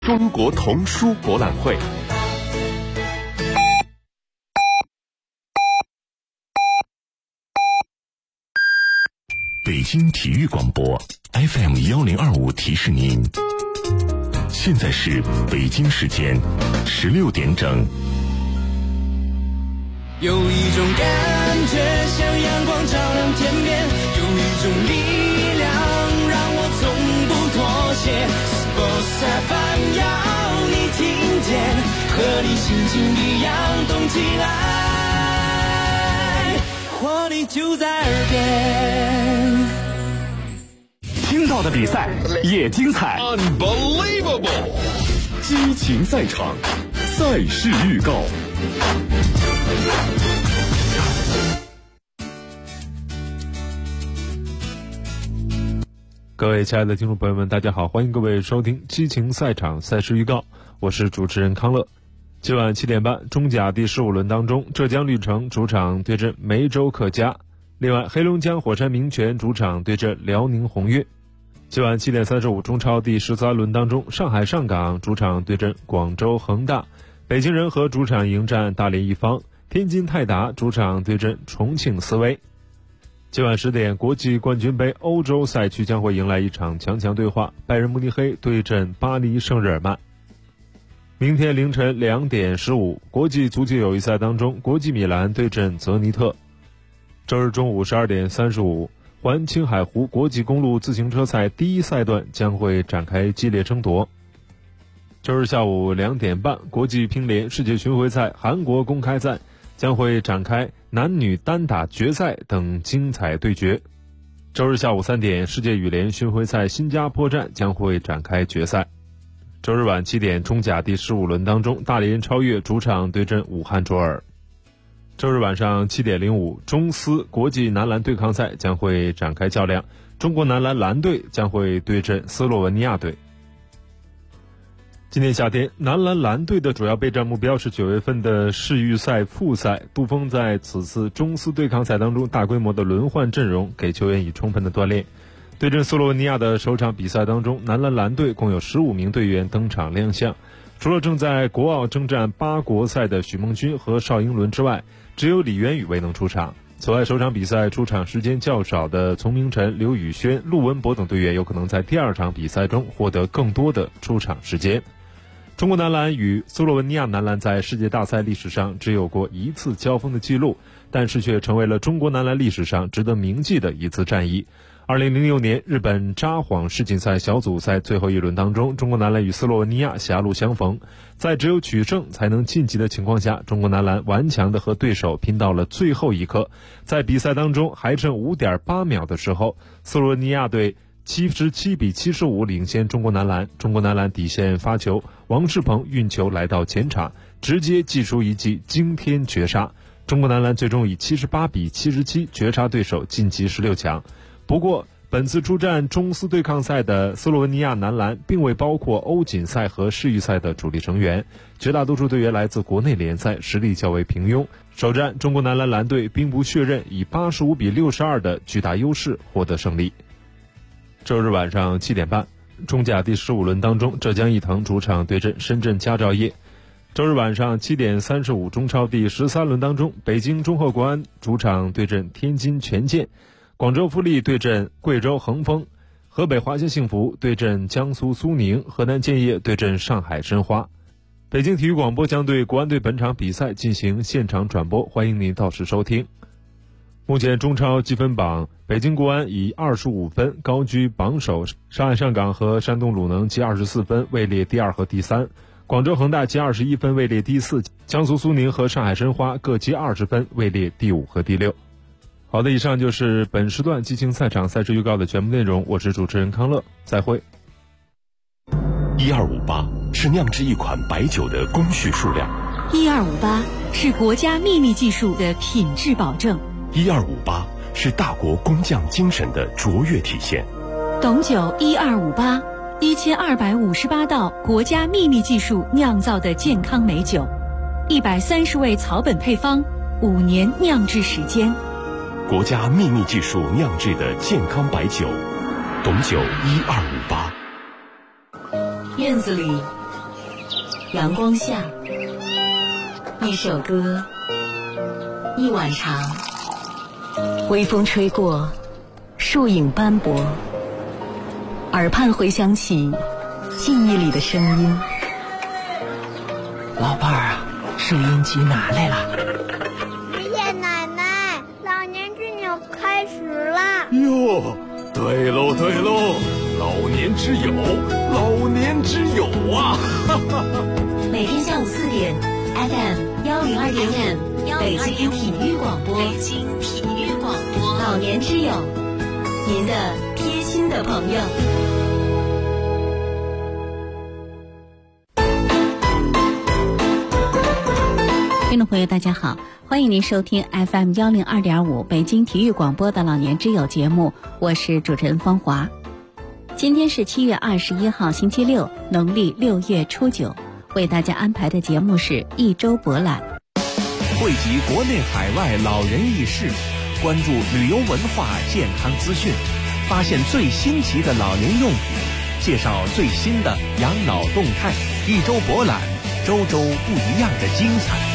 中国童书博览会。 北京体育广播 FM1025提示您，现在是北京时间16点整。 有一种感觉像阳光照亮天边，有一种力量让我从不妥协。Sports FM 要你听见，和你心情一样动起来，活力就在耳边。 听到的比赛也精彩 Unbelievable 激情赛场，赛事预告。 各位亲爱的听众朋友们，大家好，欢迎各位收听激情赛场赛事预告，我是主持人康乐。今晚7点半，中甲第15轮当中，浙江绿城主场对阵梅州客家，另外黑龙江火山名泉主场对阵辽宁宏运。今晚7点35，中超第13轮当中，上海上港主场对阵广州恒大，北京人和主场迎战大连一方，天津泰达主场对阵重庆斯威。今晚10点，国际冠军杯欧洲赛区将会迎来一场强强对话，拜仁慕尼黑对阵巴黎圣日耳曼。明天凌晨2点15，国际足球友谊赛当中，国际米兰对阵泽尼特。周日中午12点35，环青海湖国际公路自行车赛第一赛段将会展开激烈争夺。周日下午2点半，国际乒联世界巡回赛韩国公开赛将会展开男女单打决赛等精彩对决。周日下午3点，世界羽联巡回赛新加坡站将会展开决赛。周日晚7点，中甲第15轮当中，大连超越主场对阵武汉卓尔。周日晚上7点05，中斯国际男篮对抗赛将会展开较量，中国男篮蓝队将会对阵斯洛文尼亚队。今年夏天，男篮蓝队的主要备战目标是9月份的世预赛复赛。杜锋在此次中斯对抗赛当中大规模的轮换阵容，给球员以充分的锻炼。对阵斯洛文尼亚的首场比赛当中，男篮蓝队共有15名队员登场亮相，除了正在国奥征战8国赛的许梦君和邵英伦之外，只有李渊宇未能出场。此外，首场比赛出场时间较少的丛明晨、刘宇轩、陆文博等队员有可能在第二场比赛中获得更多的出场时间。中国男篮与斯洛文尼亚男篮在世界大赛历史上只有过一次交锋的记录，但是却成为了中国男篮历史上值得铭记的一次战役。2006年日本札幌世锦赛小组赛最后一轮当中，中国男篮与斯洛文尼亚狭路相逢，在只有取胜才能晋级的情况下，中国男篮顽强的和对手拼到了最后一刻。在比赛当中还剩 5.8 秒的时候，斯洛文尼亚队77比75领先中国男篮。中国男篮底线发球，王仕鹏运球来到前场，直接击出一记惊天绝杀。中国男篮最终以78比77绝杀对手，晋级16强。不过本次出战中斯对抗赛的斯洛文尼亚男篮并未包括欧锦赛和世预赛的主力成员，绝大多数队员来自国内联赛，实力较为平庸。首战中国男篮蓝队兵不血刃，以85比62的巨大优势获得胜利。周日晚上7点半，中甲第15轮当中，浙江毅腾主场对阵深圳佳兆业。周日晚上7点35，中超第13轮当中，北京中赫国安主场对阵天津权健，广州富力对阵贵州恒丰，河北华夏幸福对阵江苏苏宁，河南建业对阵上海申花。北京体育广播将对国安队本场比赛进行现场转播，欢迎您到时收听。目前中超积分榜，北京国安以25分高居榜首，上海上港和山东鲁能积24分位列第2和第3，广州恒大积21分位列第4，江苏苏宁和上海申花各积20分位列第5和第6。好的，以上就是本时段激情赛场赛事预告的全部内容，我是主持人康乐，再会。 1258是酿制一款白酒的工序数量 ，1258是国家秘密技术的品质保证 ，1258是大国工匠精神的卓越体现。 董酒1258 1258道国家秘密技术酿造的健康美酒，130味草本配方，5年酿制时间。 国家秘密技术酿制的健康白酒，董酒1258。 院子里阳光下，一首歌，一晚长，微风吹过，树影斑驳，耳畔回响起记忆里的声音。 老伴儿啊，收音机拿来了。 爷爷奶奶，老年之友开始了。 哟，对喽对喽，老年之友，老年之友啊！ 每天下午4点 FM 102.5北京体育广播，老年之友，您的贴心的朋友。听众朋友大家好，欢迎您收听 FM 102.5北京体育广播的老年之友节目，我是主持人方华。今天是7月21号星期六，农历6月初9，为大家安排的节目是一周博览， 汇集国内海外老人轶事，关注旅游文化健康资讯，发现最新奇的老年用品，介绍最新的养老动态。一周博览，周周不一样的精彩。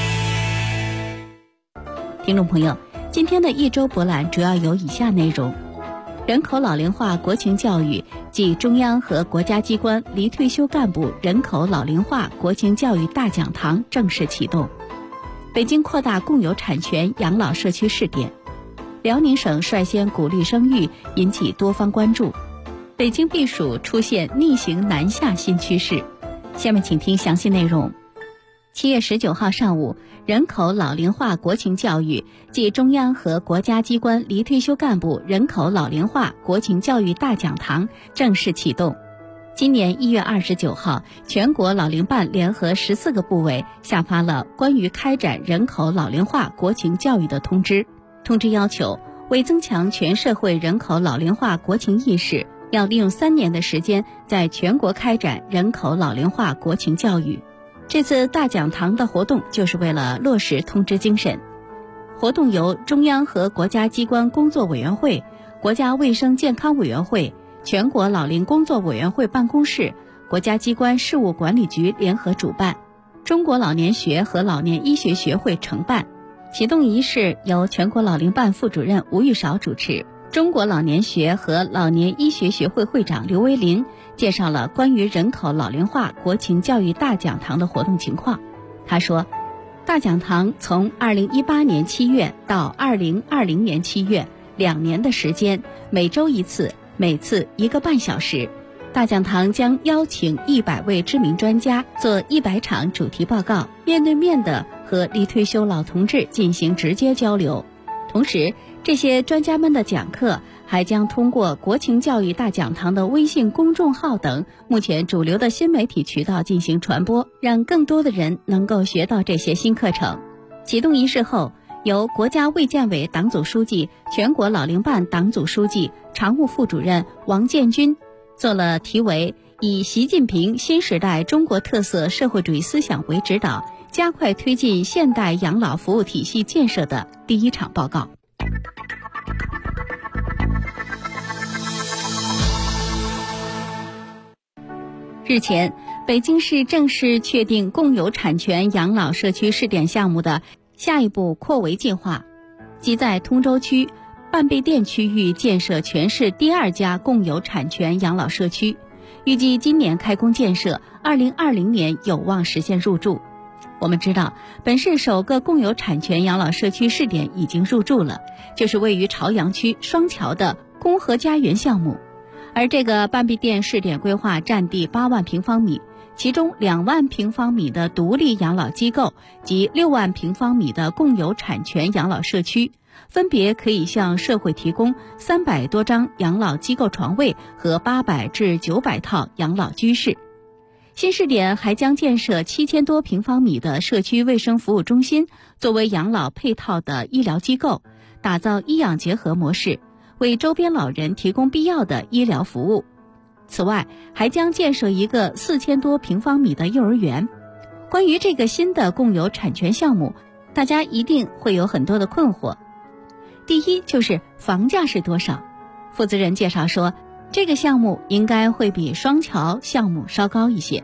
听众朋友，今天的一周博览主要有以下内容：人口老龄化国情教育暨中央和国家机关离退休干部人口老龄化国情教育大讲堂正式启动；北京扩大共有产权养老社区试点；辽宁省率先鼓励生育，引起多方关注；北京避暑出现逆行南下新趋势。下面请听详细内容。7月19号上午，人口老龄化国情教育暨中央和国家机关离退休干部人口老龄化国情教育大讲堂正式启动。今年1月29号，全国老龄办联合14个部委下发了关于开展人口老龄化国情教育的通知。通知要求，为增强全社会人口老龄化国情意识，要利用3年的时间，在全国开展人口老龄化国情教育。这次大讲堂的活动就是为了落实通知精神。活动由中央和国家机关工作委员会、国家卫生健康委员会、全国老龄工作委员会办公室、国家机关事务管理局联合主办，中国老年学和老年医学学会承办。启动仪式由全国老龄办副主任吴玉韶主持，中国老年学和老年医学学会会长刘维林介绍了关于人口老龄化国情教育大讲堂的活动情况。他说，大讲堂从2018年7月到2020年7月2年的时间，每周一次，每次1个半小时。大讲堂将邀请100位知名专家做100场主题报告，面对面的和离退休老同志进行直接交流。同时，这些专家们的讲课还将通过国情教育大讲堂的微信公众号等目前主流的新媒体渠道进行传播，让更多的人能够学到这些新课程。启动仪式后，由国家卫健委党组书记、全国老龄办党组书记、常务副主任王建军做了题为“以习近平新时代中国特色社会主义思想为指导，加快推进现代养老服务体系建设”的第1场报告。日前，北京市正式确定共有产权养老社区试点项目的下一步扩围计划，即在通州区半壁店区域建设全市第2家共有产权养老社区，预计今年开工建设，2020年有望实现入住。我们知道，本市首个共有产权养老社区试点已经入驻了，就是位于朝阳区双桥的公和家园项目。而这个半壁店试点规划占地8万平方米，其中2万平方米的独立养老机构及6万平方米的共有产权养老社区，分别可以向社会提供300多张养老机构床位和800至900套养老居室。新试点还将建设7000多平方米的社区卫生服务中心，作为养老配套的医疗机构，打造医养结合模式，为周边老人提供必要的医疗服务。此外，还将建设一个4000多平方米的幼儿园。关于这个新的共有产权项目，大家一定会有很多的困惑。第一，就是房价是多少？负责人介绍说，这个项目应该会比双桥项目稍高一些。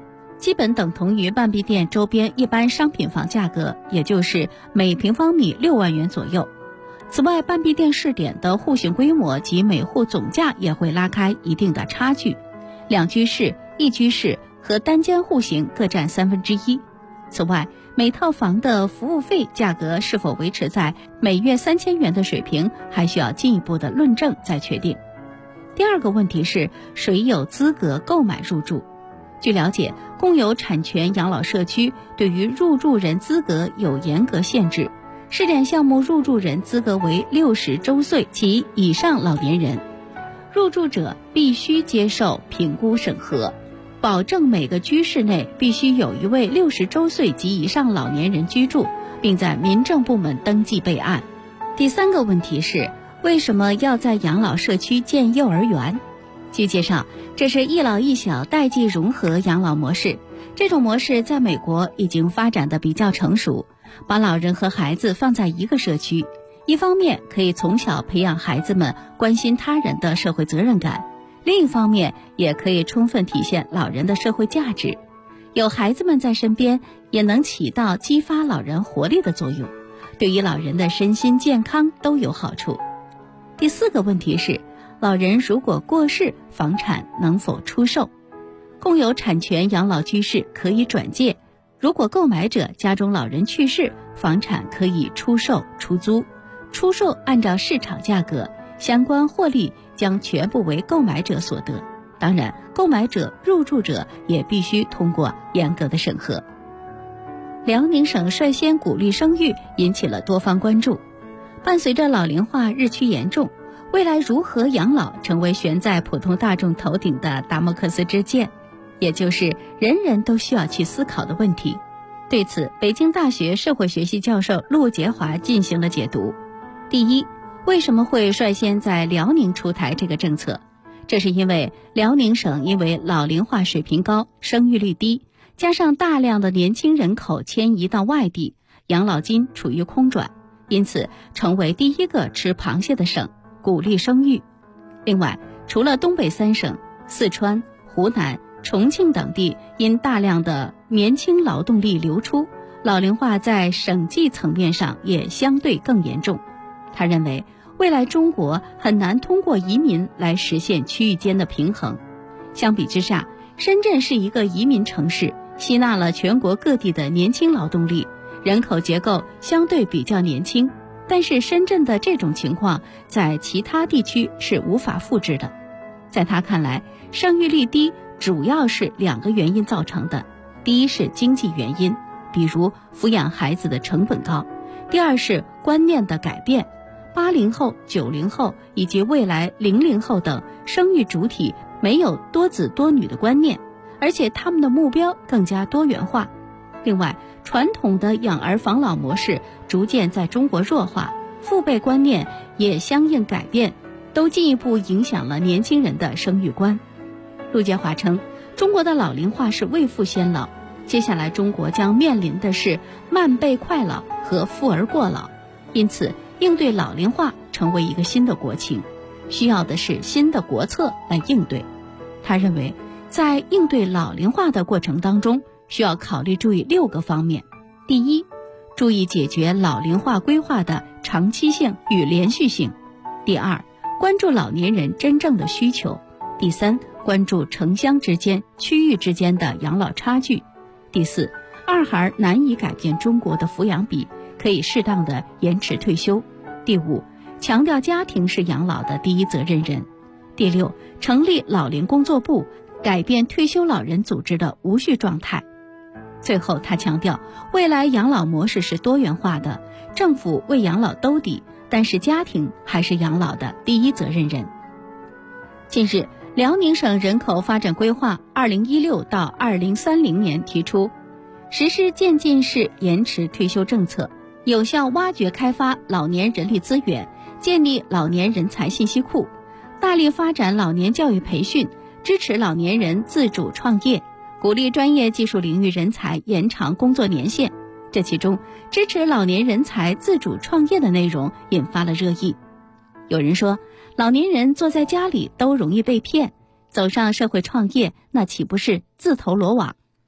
基本等同于半壁店周边一般商品房价格，也就是每平方米6万元左右。此外，半壁店试点的户型规模及每户总价也会拉开一定的差距，2居室、1居室和单间户型各占1/3。此外，每套房的服务费价格是否维持在每月3000元的水平，还需要进一步的论证再确定。第二个问题是，谁有资格购买入住？据了解，共有产权养老社区对于入住人资格有严格限制，试点项目入住人资格为60周岁及以上老年人，入住者必须接受评估审核，保证每个居室内必须有一位60周岁及以上老年人居住，并在民政部门登记备案。第三个问题是，为什么要在养老社区建幼儿园？据介绍，这是一老一小代际融合养老模式，这种模式在美国已经发展得比较成熟，把老人和孩子放在一个社区，一方面可以从小培养孩子们关心他人的社会责任感，另一方面也可以充分体现老人的社会价值。有孩子们在身边，也能起到激发老人活力的作用，对于老人的身心健康都有好处。第四个问题是，老人如果过世，房产能否出售？共有产权养老居室可以转借，如果购买者家中老人去世，房产可以出售出租，出售按照市场价格，相关获利将全部为购买者所得。当然，购买者、入住者也必须通过严格的审核。辽宁省率先鼓励生育，引起了多方关注。伴随着老龄化日趋严重，未来如何养老成为悬在普通大众头顶的达摩克斯之剑，也就是人人都需要去思考的问题。对此，北京大学社会学系教授陆杰华进行了解读。第一，为什么会率先在辽宁出台这个政策？这是因为辽宁省因为老龄化水平高，生育率低，加上大量的年轻人口迁移到外地，养老金处于空转，因此成为第一个吃螃蟹的省，鼓励生育。另外，除了东北3省，四川、湖南、重庆等地因大量的年轻劳动力流出，老龄化在省际层面上也相对更严重。他认为，未来中国很难通过移民来实现区域间的平衡。相比之下，深圳是一个移民城市，吸纳了全国各地的年轻劳动力，人口结构相对比较年轻，但是深圳的这种情况在其他地区是无法复制的。在他看来，生育率低主要是2个原因造成的，第一是经济原因，比如抚养孩子的成本高；第二是观念的改变，80后、90后以及未来00后等生育主体没有多子多女的观念，而且他们的目标更加多元化。另外，传统的养儿防老模式逐渐在中国弱化，父辈观念也相应改变，都进一步影响了年轻人的生育观。陆杰华称，中国的老龄化是未富先老，接下来中国将面临的是慢辈快老和富而过老，因此应对老龄化成为一个新的国情，需要的是新的国策来应对。他认为，在应对老龄化的过程当中，需要考虑注意6个方面。第一，注意解决老龄化规划的长期性与连续性。第二，关注老年人真正的需求。第三，关注城乡之间、区域之间的养老差距。第四，二孩难以改变中国的抚养比，可以适当的延迟退休。第五，强调家庭是养老的第一责任人。第六，成立老龄工作部，改变退休老人组织的无序状态。最后，他强调，未来养老模式是多元化的，政府为养老兜底，但是家庭还是养老的第一责任人。近日，辽宁省人口发展规划2016到2030年提出，实施渐进式延迟退休政策，有效挖掘开发老年人力资源，建立老年人才信息库，大力发展老年教育培训，支持老年人自主创业，鼓励专业技术领域人才延长工作年限。这其中，支持老年人才自主创业的内容引发了热议。有人说，老年人坐在家里都容易被骗，走上社会创业，那岂不是自投罗网？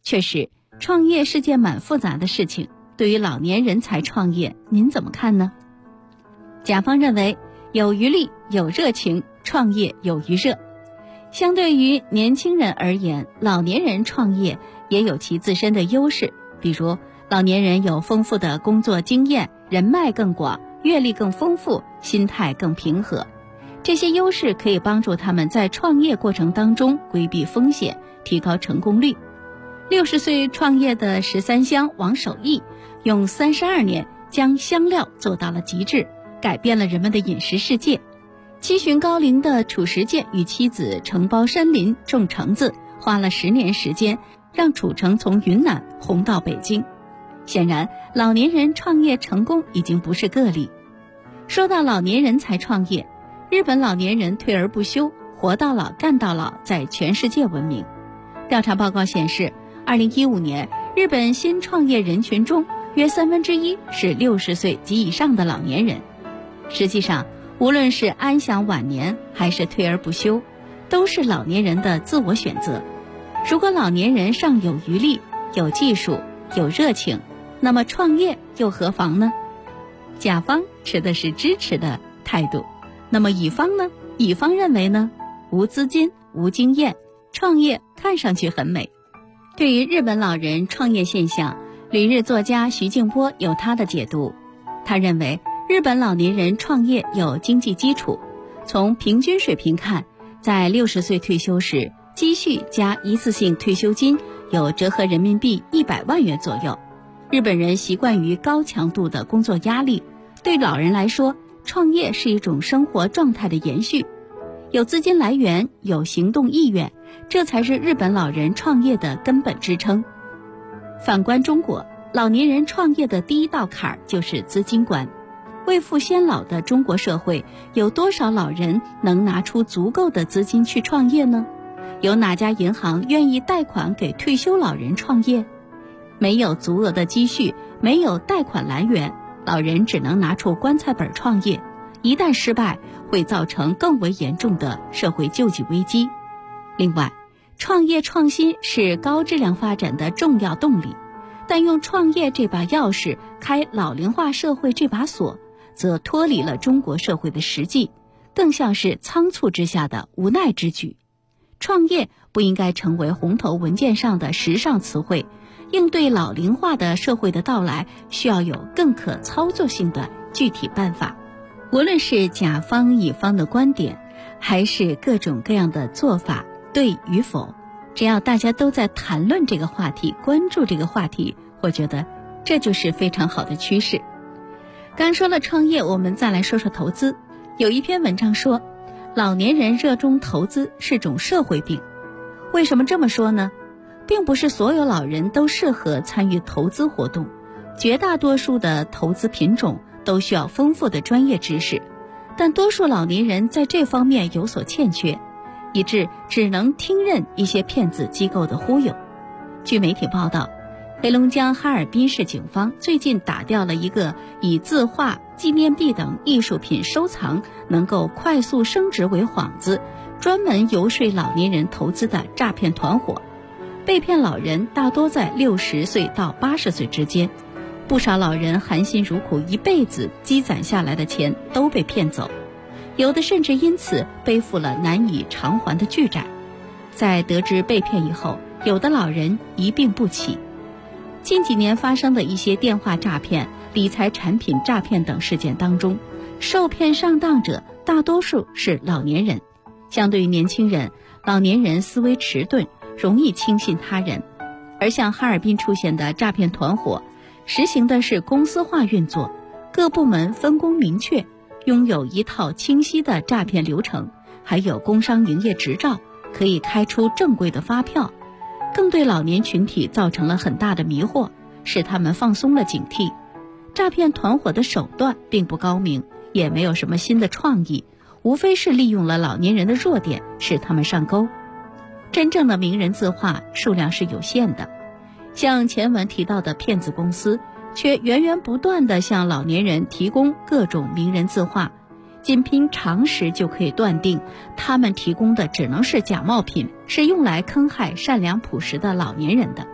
确实，创业是件蛮复杂的事情。对于老年人才创业，您怎么看呢？甲方认为，有余力、有热情，创业有余热。相对于年轻人而言，老年人创业也有其自身的优势，比如老年人有丰富的工作经验，人脉更广，阅历更丰富，心态更平和。这些优势可以帮助他们在创业过程当中规避风险，提高成功率。60岁创业的13香王守义，用32年将香料做到了极致，改变了人们的饮食世界。七旬高龄的褚时健与妻子承包山林种橙子，花了10年时间，让褚橙从云南红到北京。显然，老年人创业成功已经不是个例。说到老年人才创业，日本老年人退而不休，活到老干到老，在全世界闻名。调查报告显示，2015年日本新创业人群中约1/3是60岁及以上的老年人。实际上，无论是安享晚年还是退而不休，都是老年人的自我选择。如果老年人尚有余力、有技术、有热情，那么创业又何妨呢？甲方持的是支持的态度，那么乙方呢？乙方认为呢？无资金、无经验，创业看上去很美。对于日本老人创业现象，旅日作家徐静波有他的解读。他认为，日本老年人创业有经济基础，从平均水平看，在60岁退休时，积蓄加一次性退休金有折合人民币100万元左右。日本人习惯于高强度的工作压力，对老人来说，创业是一种生活状态的延续。有资金来源，有行动意愿，这才是日本老人创业的根本支撑。反观中国，老年人创业的第一道坎儿就是资金关。未富先老的中国社会，有多少老人能拿出足够的资金去创业呢？有哪家银行愿意贷款给退休老人创业？没有足额的积蓄，没有贷款来源，老人只能拿出棺材本创业，一旦失败，会造成更为严重的社会救济危机。另外，创业创新是高质量发展的重要动力，但用创业这把钥匙开老龄化社会这把锁，则脱离了中国社会的实际，更像是仓促之下的无奈之举。创业不应该成为红头文件上的时尚词汇，应对老龄化的社会的到来，需要有更可操作性的具体办法。无论是甲方乙方的观点，还是各种各样的做法对与否，只要大家都在谈论这个话题，关注这个话题，我觉得这就是非常好的趋势。刚说了创业，我们再来说说投资。有一篇文章说，老年人热衷投资是种社会病。为什么这么说呢？并不是所有老人都适合参与投资活动，绝大多数的投资品种都需要丰富的专业知识，但多数老年人在这方面有所欠缺，以致只能听任一些骗子机构的忽悠。据媒体报道，黑龙江哈尔滨市警方最近打掉了一个以字画、纪念币等艺术品收藏能够快速升值为幌子，专门游说老年人投资的诈骗团伙。被骗老人大多在60岁到80岁之间，不少老人含辛茹苦一辈子积攒下来的钱都被骗走，有的甚至因此背负了难以偿还的巨债。在得知被骗以后，有的老人一病不起。近几年发生的一些电话诈骗、理财产品诈骗等事件当中，受骗上当者大多数是老年人。相对于年轻人，老年人思维迟钝，容易轻信他人。而像哈尔滨出现的诈骗团伙，实行的是公司化运作，各部门分工明确，拥有一套清晰的诈骗流程，还有工商营业执照，可以开出正规的发票，更对老年群体造成了很大的迷惑，使他们放松了警惕。诈骗团伙的手段并不高明，也没有什么新的创意，无非是利用了老年人的弱点，使他们上钩。真正的名人字画数量是有限的，像前文提到的骗子公司，却源源不断地向老年人提供各种名人字画，仅凭常识就可以断定，他们提供的只能是假冒品，是用来坑害善良朴实的老年人的。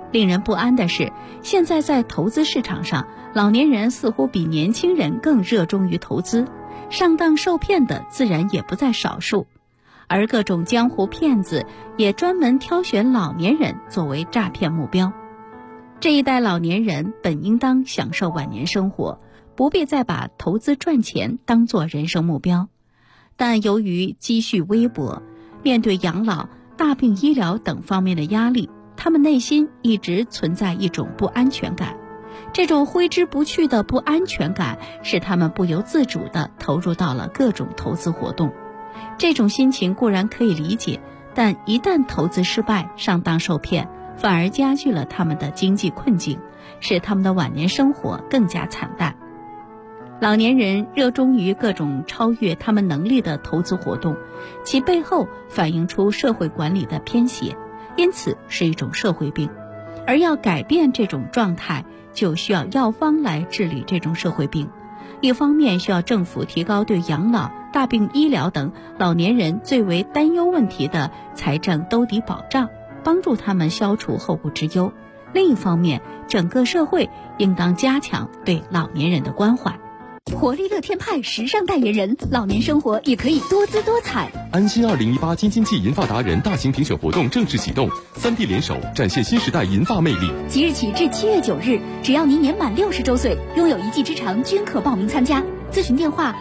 令人不安的是，现在在投资市场上，老年人似乎比年轻人更热衷于投资，上当受骗的自然也不在少数。而各种江湖骗子也专门挑选老年人作为诈骗目标。这一代老年人本应当享受晚年生活，不必再把投资赚钱当作人生目标。但由于积蓄微薄，面对养老、大病医疗等方面的压力，他们内心一直存在一种不安全感。这种挥之不去的不安全感使他们不由自主地投入到了各种投资活动。这种心情固然可以理解，但一旦投资失败、上当受骗，反而加剧了他们的经济困境，使他们的晚年生活更加惨淡。老年人热衷于各种超越他们能力的投资活动，其背后反映出社会管理的偏斜，因此是一种社会病。而要改变这种状态，就需要药方来治理这种社会病。一方面需要政府提高对养老、大病医疗等老年人最为担忧问题的财政兜底保障，帮助他们消除后顾之忧；另一方面，整个社会应当加强对老年人的关怀。 活力乐天派时尚代言人，老年生活也可以多姿多彩。 安心2018京津冀银发达人大型评选活动正式启动，3地联手展现新时代银发魅力。 即日起至7月9日，只要您年满60周岁，拥有一技之长，均可报名参加。咨询电话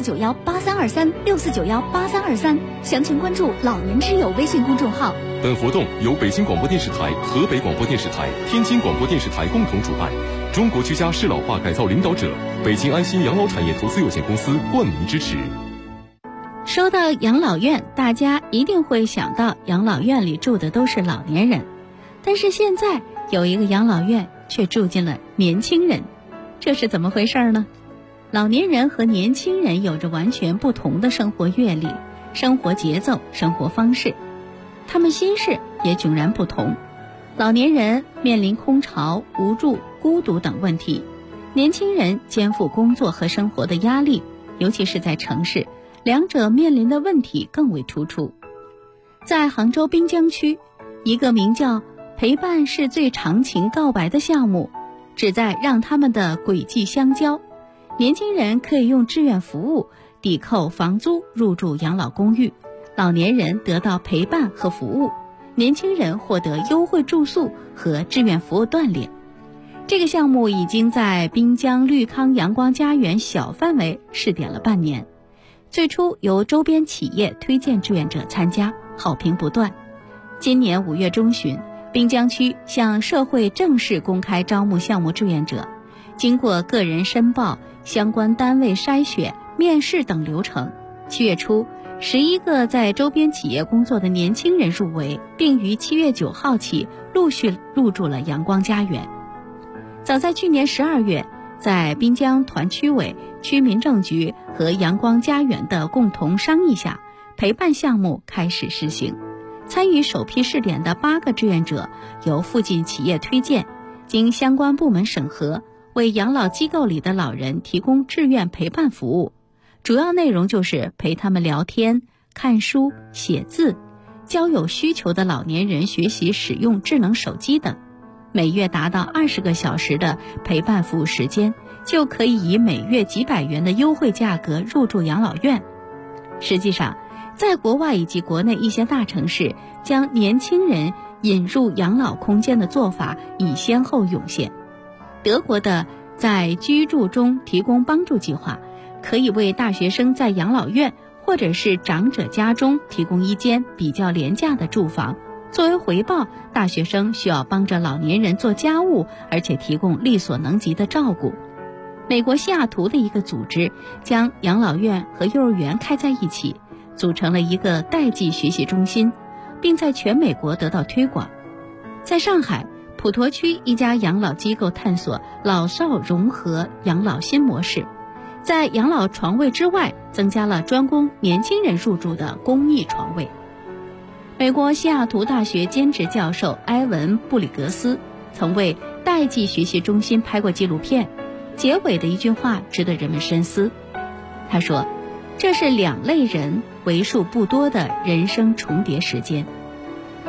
64918364918323，详情关注老年之友微信公众号。 本活动由北京广播电视台、河北广播电视台、天津广播电视台共同主办，中国居家适老化改造领导者北京安心养老产业投资有限公司冠名支持。 说到养老院，大家一定会想到养老院里住的都是老年人，但是现在有一个养老院却住进了年轻人，这是怎么回事呢？老年人和年轻人有着完全不同的生活阅历、生活节奏、生活方式，他们心事也迥然不同。老年人面临空巢、无助、孤独等问题，年轻人肩负工作和生活的压力，尤其是在城市，两者面临的问题更为突出。在杭州滨江区，一个名叫陪伴是最长情告白的项目，旨在让他们的轨迹相交。年轻人可以用志愿服务抵扣房租入住养老公寓，老年人得到陪伴和服务，年轻人获得优惠住宿和志愿服务锻炼。这个项目已经在滨江绿康阳光家园小范围试点了半年，最初由周边企业推荐志愿者参加，好评不断。今年5月中旬，滨江区向社会正式公开招募项目志愿者，经过个人申报、相关单位筛选、面试等流程，7月初11个在周边企业工作的年轻人入围，并于7月9号起陆续入住了阳光家园。早在去年12月，在滨江团区委、区民政局和阳光家园的共同商议下，陪伴项目开始实行。参与首批试点的8个志愿者由附近企业推荐，经相关部门审核，为养老机构里的老人提供志愿陪伴服务。主要内容就是陪他们聊天、看书、写字，教有需求的老年人学习使用智能手机等。每月达到20个小时的陪伴服务时间，就可以以每月几百元的优惠价格入住养老院。实际上，在国外以及国内一些大城市，将年轻人引入养老空间的做法已先后涌现。德国的在居住中提供帮助计划，可以为大学生在养老院或者是长者家中提供一间比较廉价的住房，作为回报，大学生需要帮着老年人做家务，而且提供力所能及的照顾。美国西雅图的一个组织将养老院和幼儿园开在一起，组成了一个代际学习中心，并在全美国得到推广。在上海普陀区，一家养老机构探索老少融合养老新模式，在养老床位之外增加了专供年轻人入住的公益床位。美国西雅图大学兼职教授埃文·布里格斯曾为代际学习中心拍过纪录片，结尾的一句话值得人们深思。他说，这是2类人为数不多的人生重叠时间。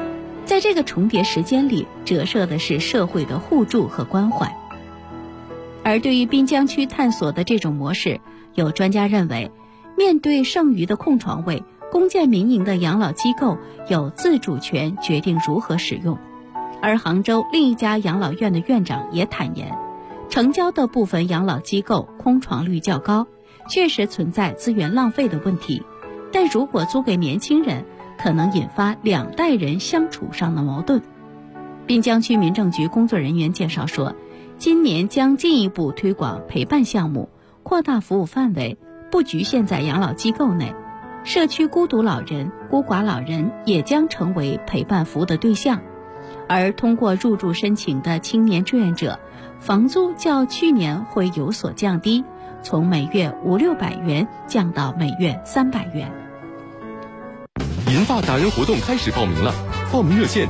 在这个重叠时间里，折射的是社会的互助和关怀。而对于滨江区探索的这种模式，有专家认为，面对剩余的空床位，公建民营的养老机构有自主权决定如何使用。而杭州另一家养老院的院长也坦言，城郊的部分养老机构空床率较高，确实存在资源浪费的问题，但如果租给年轻人，可能引发两代人相处上的矛盾。滨江区民政局工作人员介绍说，今年将进一步推广陪伴项目，扩大服务范围，不局限在养老机构内，社区孤独老人、孤寡老人也将成为陪伴服务的对象。而通过入住申请的青年志愿者，房租较去年会有所降低，从每月500-600元降到每月300元。 银发达人活动开始报名了，报名热线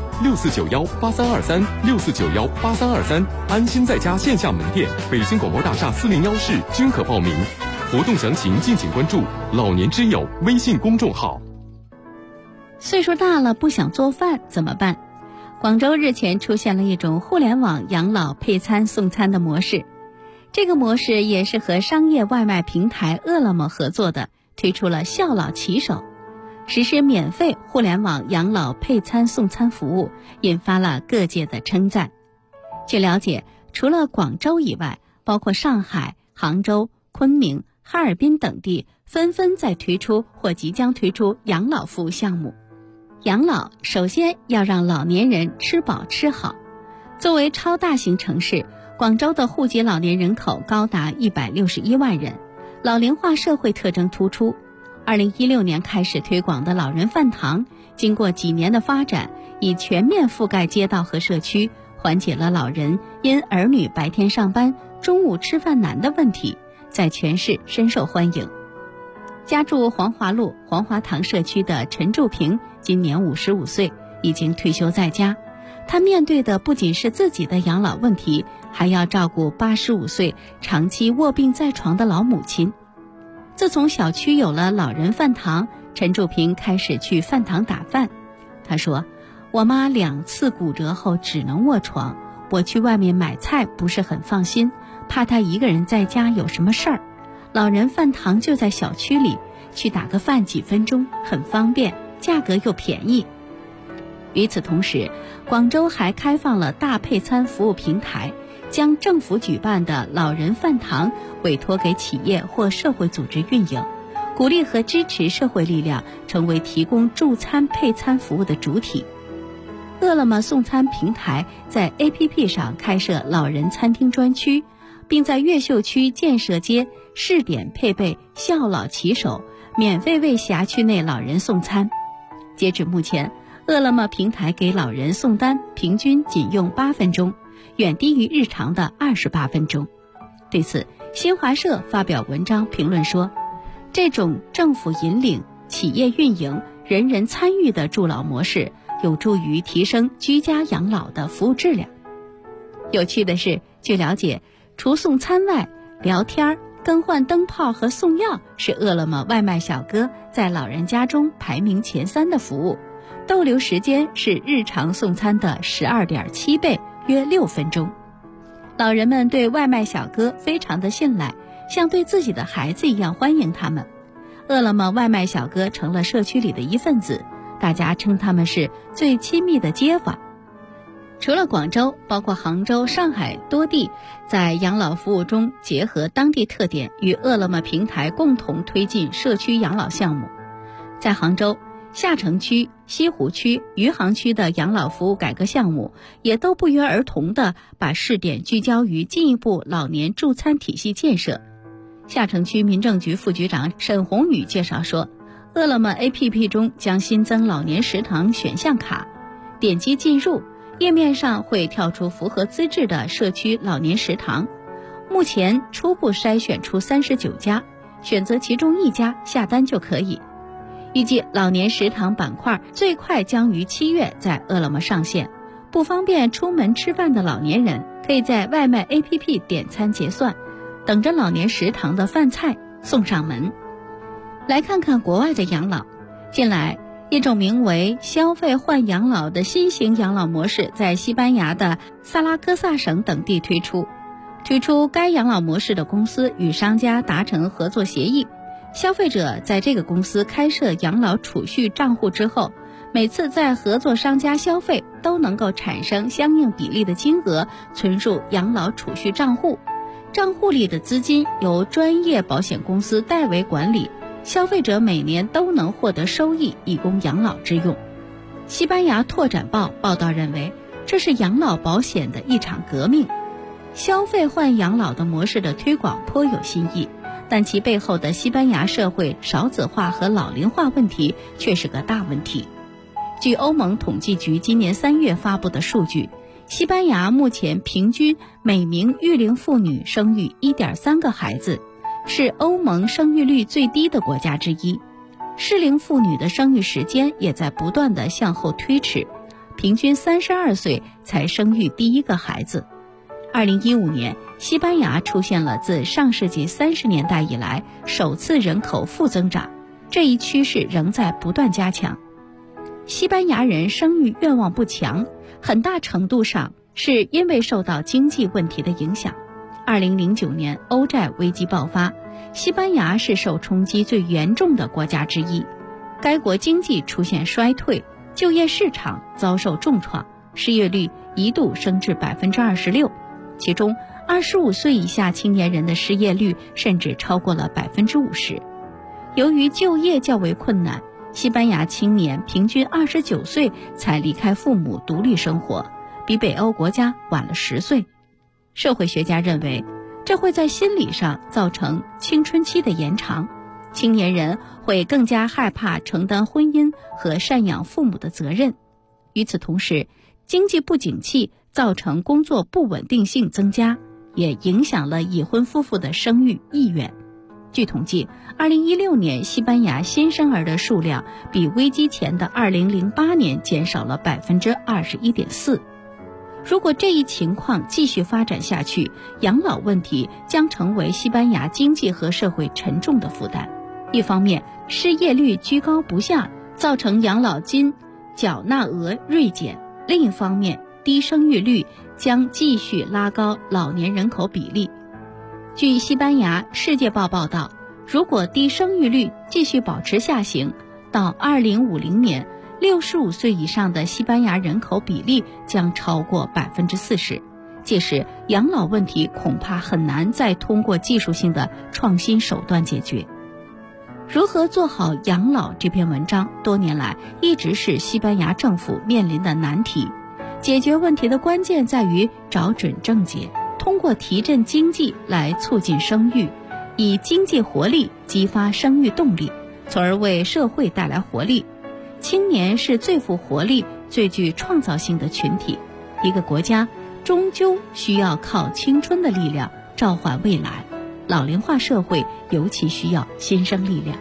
64918323，64918323，安心在家线下门店、北京广播大厦401室均可报名。活动详情敬请关注老年之友微信公众号。 岁数大了不想做饭怎么办？广州日前出现了一种互联网养老配餐送餐的模式，这个模式也是和商业外卖平台饿了么合作的，推出了孝老骑手，实施免费互联网养老配餐送餐服务，引发了各界的称赞。据了解，除了广州以外，包括上海、杭州、昆明、哈尔滨等地纷纷在推出或即将推出养老服务项目。养老首先要让老年人吃饱吃好。作为超大型城市，广州的户籍老年人口高达161万人，老龄化社会特征突出。2016年开始推广的老人饭堂，经过几年的发展，已全面覆盖街道和社区，缓解了老人因儿女白天上班、中午吃饭难的问题，在全市深受欢迎。家住黄华路黄华堂社区的陈祝平今年55岁，已经退休在家。他面对的不仅是自己的养老问题，还要照顾85岁长期卧病在床的老母亲。自从小区有了老人饭堂，陈祝平开始去饭堂打饭。他说，我妈2次骨折后只能卧床，我去外面买菜不是很放心，怕她一个人在家有什么事儿。老人饭堂就在小区里，去打个饭几分钟，很方便，价格又便宜。与此同时，广州还开放了大配餐服务平台，将政府举办的老人饭堂委托给企业或社会组织运营，鼓励和支持社会力量成为提供助餐配餐服务的主体。饿了么送餐平台在 APP 上开设老人餐厅专区，并在越秀区建设街试点配备孝老骑手，免费为辖区内老人送餐。截止目前，饿了么平台给老人送单平均仅用8分钟，远低于日常的28分钟。对此，新华社发表文章评论说，这种政府引领、企业运营、人人参与的助老模式，有助于提升居家养老的服务质量。有趣的是，据了解，除送餐外，聊天、更换灯泡和送药是饿了么外卖小哥在老人家中排名前3的服务，逗留时间是日常送餐的12.7倍，约6分钟。老人们对外卖小哥非常的信赖，像对自己的孩子一样欢迎他们。饿了么外卖小哥成了社区里的一份子，大家称他们是最亲密的街坊。除了广州，包括杭州、上海多地在养老服务中结合当地特点，与饿了么平台共同推进社区养老项目。在杭州，下城区、西湖区、余杭区的养老服务改革项目也都不约而同地把试点聚焦于进一步老年助餐体系建设。下城区民政局副局长沈宏宇介绍说，饿了么 APP 中将新增老年食堂选项卡，点击进入，页面上会跳出符合资质的社区老年食堂，目前初步筛选出39家，选择其中1家下单就可以。预计老年食堂板块最快将于7月在饿了么上线，不方便出门吃饭的老年人可以在外卖 APP 点餐结算，等着老年食堂的饭菜送上门。来看看国外的养老。近来一种名为消费换养老的新型养老模式在西班牙的萨拉戈萨省等地推出。推出该养老模式的公司与商家达成合作协议，消费者在这个公司开设养老储蓄账户之后，每次在合作商家消费都能够产生相应比例的金额存入养老储蓄账户，账户里的资金由专业保险公司代为管理，消费者每年都能获得收益以供养老之用。西班牙拓展报报道认为，这是养老保险的一场革命。消费换养老的模式的推广颇有新意，但其背后的西班牙社会少子化和老龄化问题却是个大问题。据欧盟统计局今年3月发布的数据，西班牙目前平均每名育龄妇女生育 1.3 个孩子，是欧盟生育率最低的国家之一。适龄妇女的生育时间也在不断地向后推迟，平均32岁才生育第一个孩子。2015年，西班牙出现了自上世纪30年代以来首次人口负增长，这一趋势仍在不断加强。西班牙人生育愿望不强，很大程度上是因为受到经济问题的影响。2009年欧债危机爆发，西班牙是受冲击最严重的国家之一，该国经济出现衰退，就业市场遭受重创，失业率一度升至 26%， 其中25岁以下青年人的失业率甚至超过了 50%。 由于就业较为困难，西班牙青年平均29岁才离开父母独立生活，比北欧国家晚了10岁。社会学家认为，这会在心理上造成青春期的延长，青年人会更加害怕承担婚姻和赡养父母的责任。与此同时，经济不景气造成工作不稳定性增加，也影响了已婚夫妇的生育意愿。据统计，2016年西班牙新生儿的数量比危机前的2008年减少了 21.4%。 如果这一情况继续发展下去，养老问题将成为西班牙经济和社会沉重的负担。一方面，失业率居高不下，造成养老金缴纳额锐减；另一方面，低生育率将继续拉高老年人口比例。据西班牙《世界报》报道，如果低生育率继续保持下行，到2050年，65岁以上的西班牙人口比例将超过 40%， 届时养老问题恐怕很难再通过技术性的创新手段解决。如何做好养老这篇文章多年来一直是西班牙政府面临的难题。解决问题的关键在于找准症结，通过提振经济来促进生育，以经济活力激发生育动力，从而为社会带来活力。青年是最富活力、最具创造性的群体，一个国家终究需要靠青春的力量召唤未来，老龄化社会尤其需要新生力量。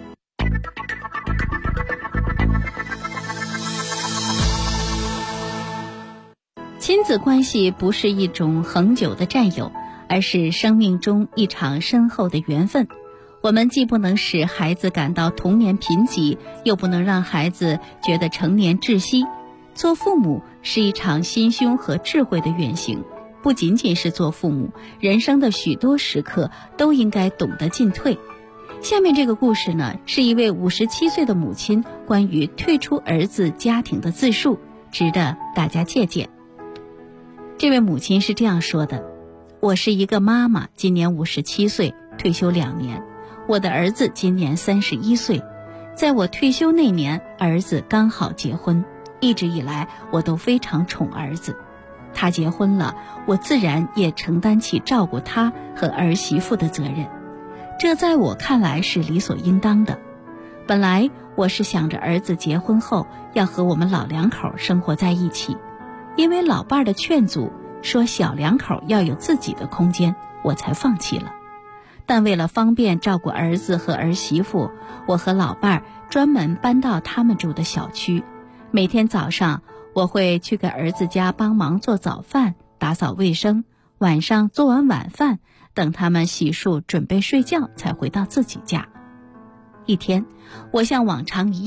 亲子关系不是一种恒久的占有，而是生命中一场深厚的缘分。我们既不能使孩子感到童年贫瘠，又不能让孩子觉得成年窒息。做父母是一场心胸和智慧的远行，不仅仅是做父母，人生的许多时刻都应该懂得进退。下面这个故事呢，是一位57岁的母亲关于退出儿子家庭的自述，值得大家借鉴。这位母亲是这样说的：我是一个妈妈，今年57岁，退休2年。我的儿子今年31岁，在我退休那年，儿子刚好结婚。一直以来，我都非常宠儿子。他结婚了，我自然也承担起照顾他和儿媳妇的责任。这在我看来是理所应当的。本来我是想着儿子结婚后要和我们老两口生活在一起，因为老伴儿的劝阻说小两口要有自己的空间，我才放弃了。但为了方便照顾儿子和儿媳妇，我和老伴儿专门搬到他们住的小区。每天早上我会去给儿子家帮忙做早饭、打扫卫生，晚上做完晚饭，等他们洗漱准备睡觉才回到自己家。一天，我像往常一样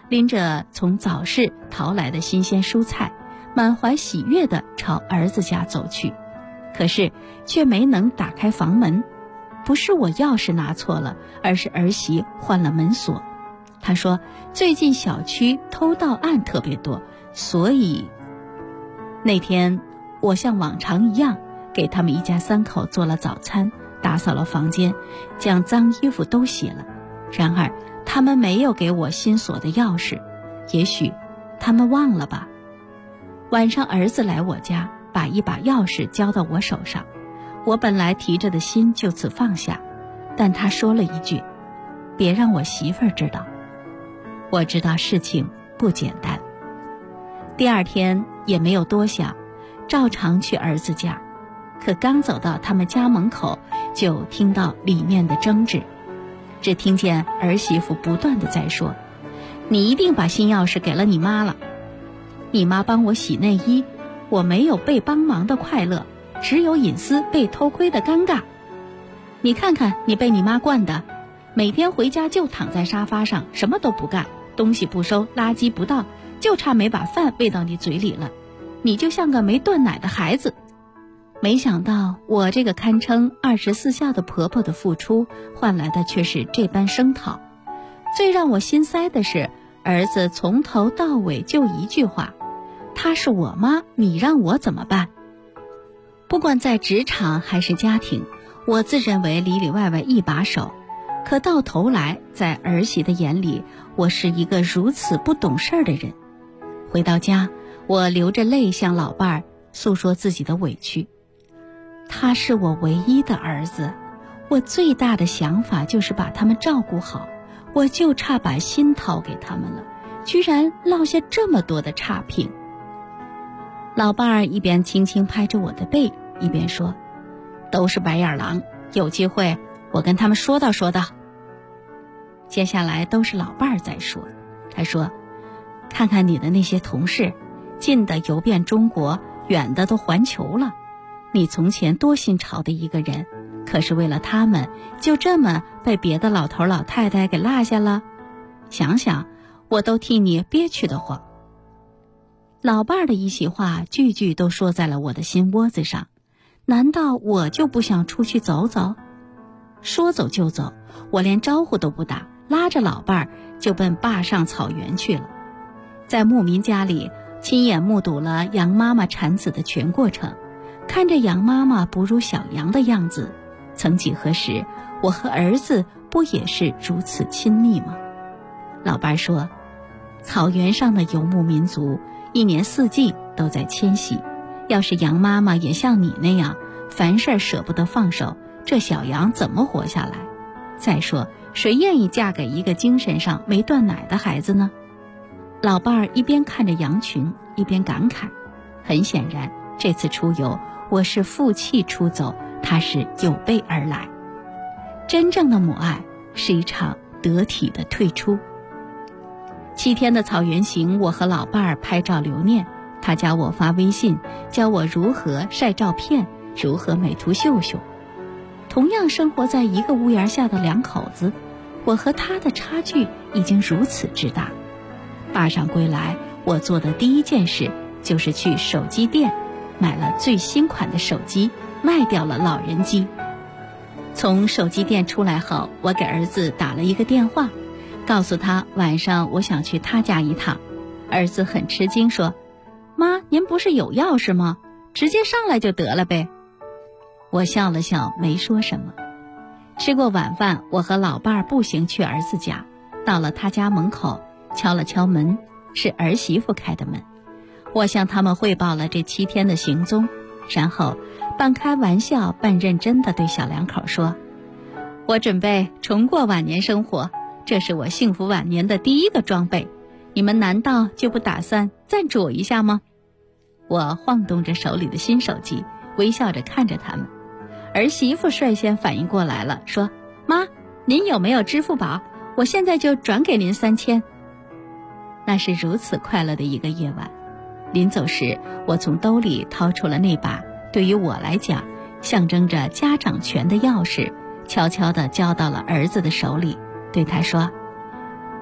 拎着从早市淘来的新鲜蔬菜，满怀喜悦地朝儿子家走去，可是却没能打开房门。不是我钥匙拿错了，而是儿媳换了门锁。她说最近小区偷盗案特别多，所以那天我像往常一样给他们一家3口做了早餐，打扫了房间，将脏衣服都洗了。然而他们没有给我新锁的钥匙，也许他们忘了吧。晚上儿子来我家，把一把钥匙交到我手上，我本来提着的心就此放下，但他说了一句：别让我媳妇儿知道。我知道事情不简单。第二天也没有多想，照常去儿子家，可刚走到他们家门口，就听到里面的争执。只听见儿媳妇不断地在说：你一定把新钥匙给了你妈了，你妈帮我洗内衣，我没有被帮忙的快乐，只有隐私被偷窥的尴尬。你看看你被你妈惯的，每天回家就躺在沙发上，什么都不干，东西不收，垃圾不倒，就差没把饭喂到你嘴里了，你就像个没断奶的孩子。没想到我这个堪称24孝的婆婆的付出，换来的却是这般声讨。最让我心塞的是，儿子从头到尾就一句话：她是我妈，你让我怎么办？不管在职场还是家庭，我自认为里里外外一把手，可到头来在儿媳的眼里，我是一个如此不懂事的人。回到家，我流着泪向老伴儿诉说自己的委屈。他是我唯一的儿子，我最大的想法就是把他们照顾好，我就差把心掏给他们了，居然落下这么多的差评。老伴儿一边轻轻拍着我的背，一边说：都是白眼狼，有机会我跟他们说道说道。接下来都是老伴儿在说，他说：看看你的那些同事，近的游遍中国，远的都环球了，你从前多新潮的一个人，可是为了他们，就这么被别的老头老太太给落下了，想想我都替你憋屈得慌。老伴儿的一席话，句句都说在了我的心窝子上。难道我就不想出去走走？说走就走，我连招呼都不打，拉着老伴儿就奔坝上草原去了。在牧民家里，亲眼目睹了羊妈妈产子的全过程，看着羊妈妈哺乳小羊的样子，曾几何时，我和儿子不也是如此亲密吗？老伴儿说，草原上的游牧民族一年四季都在迁徙，要是羊妈妈也像你那样，凡事舍不得放手，这小羊怎么活下来？再说，谁愿意嫁给一个精神上没断奶的孩子呢？老伴儿一边看着羊群，一边感慨，很显然，这次出游，我是负气出走，他是有备而来。真正的母爱是一场得体的退出。7天的草原行，我和老伴儿拍照留念，他教我发微信，教我如何晒照片，如何美图秀秀。同样生活在一个屋檐下的两口子，我和他的差距已经如此之大。坝上归来，我做的第一件事就是去手机店买了最新款的手机，卖掉了老人机。从手机店出来后，我给儿子打了一个电话，告诉他晚上我想去他家一趟。儿子很吃惊说，妈，您不是有钥匙吗？直接上来就得了呗。我笑了笑，没说什么。吃过晚饭，我和老伴儿步行去儿子家，到了他家门口，敲了敲门，是儿媳妇开的门。我向他们汇报了这7天的行踪，然后半开玩笑半认真地对小两口说，我准备重过晚年生活，这是我幸福晚年的第一个装备，你们难道就不打算赞助我一下吗？我晃动着手里的新手机，微笑着看着他们。儿媳妇率先反应过来了，说，妈，您有没有支付宝？我现在就转给您3000。那是如此快乐的一个夜晚。临走时，我从兜里掏出了那把对于我来讲象征着家长权的钥匙，悄悄地交到了儿子的手里，对他说，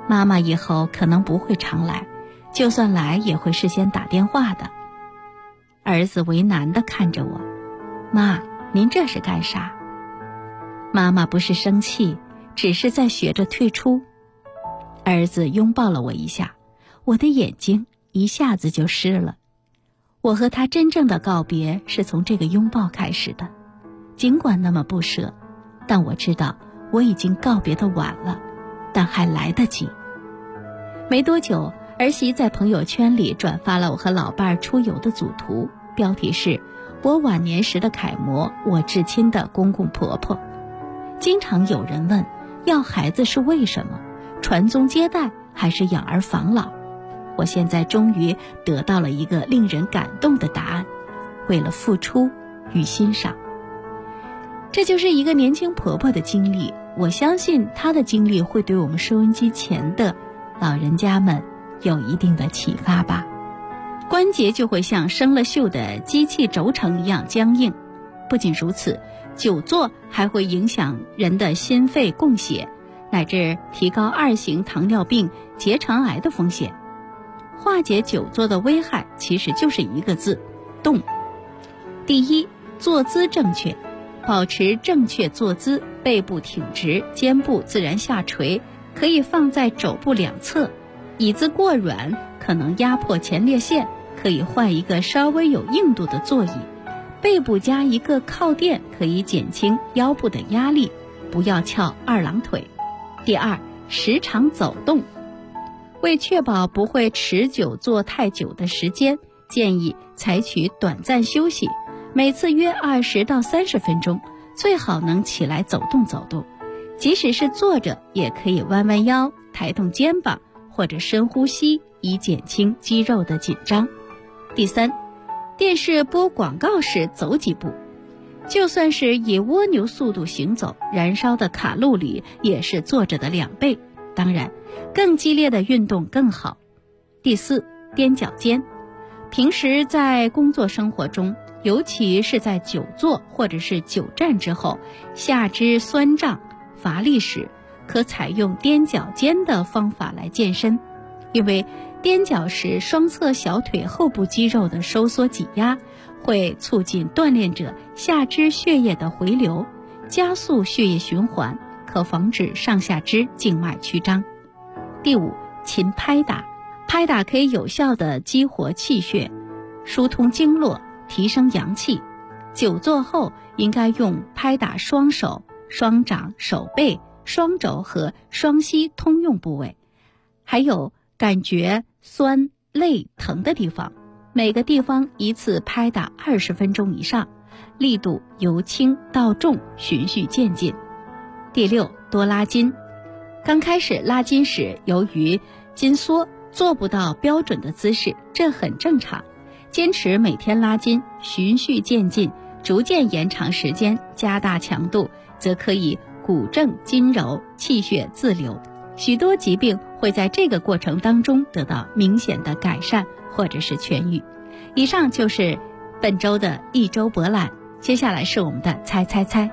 妈妈以后可能不会常来，就算来也会事先打电话的。儿子为难地看着我，妈，您这是干啥？妈妈不是生气，只是在学着退出。儿子拥抱了我一下，我的眼睛一下子就湿了。我和他真正的告别是从这个拥抱开始的，尽管那么不舍，但我知道我已经告别的晚了，但还来得及。没多久，儿媳在朋友圈里转发了我和老伴儿出游的组图，标题是我晚年时的楷模，我至亲的公公婆婆。经常有人问，要孩子是为什么？传宗接代还是养儿防老？我现在终于得到了一个令人感动的答案，为了付出与欣赏。这就是一个年轻婆婆的经历，我相信她的经历会对我们收音机前的老人家们有一定的启发吧。关节就会像生了锈的机器轴承一样僵硬。不仅如此，久坐还会影响人的心肺供血，乃至提高2型糖尿病、结肠癌的风险。化解久坐的危害其实就是一个字：动。第一，坐姿正确，保持正确坐姿，背部挺直，肩部自然下垂，可以放在肘部两侧。椅子过软可能压迫前列腺，可以换一个稍微有硬度的座椅。背部加一个靠垫可以减轻腰部的压力，不要翘二郎腿。第二，时常走动。为确保不会持久坐太久的时间，建议采取短暂休息，每次约20到30分钟，最好能起来走动走动。即使是坐着，也可以弯弯腰，抬动肩膀，或者深呼吸，以减轻肌肉的紧张。第三，电视播广告时走几步，就算是以蜗牛速度行走，燃烧的卡路里也是坐着的2倍。当然，更激烈的运动更好。第四，踮脚尖。平时在工作生活中，尤其是在久坐或者是久站之后，下肢酸胀乏力时，可采用踮脚尖的方法来健身。因为踮脚时双侧小腿后部肌肉的收缩挤压，会促进锻炼者下肢血液的回流，加速血液循环，可防止上下肢静脉曲张。第五，勤拍打。拍打可以有效地激活气血，疏通经络，提升阳气。久坐后应该用拍打双手、双掌、手背、双肘和双膝通用部位，还有感觉酸、累、疼的地方，每个地方一次拍打20分钟以上，力度由轻到重，循序渐进。第六，多拉筋。刚开始拉筋时，由于筋缩做不到标准的姿势，这很正常。坚持每天拉筋，循序渐进，逐渐延长时间，加大强度，则可以骨正筋柔，气血自流。许多疾病会在这个过程当中得到明显的改善或者是痊愈。以上就是本周的一周博览，接下来是我们的猜猜猜。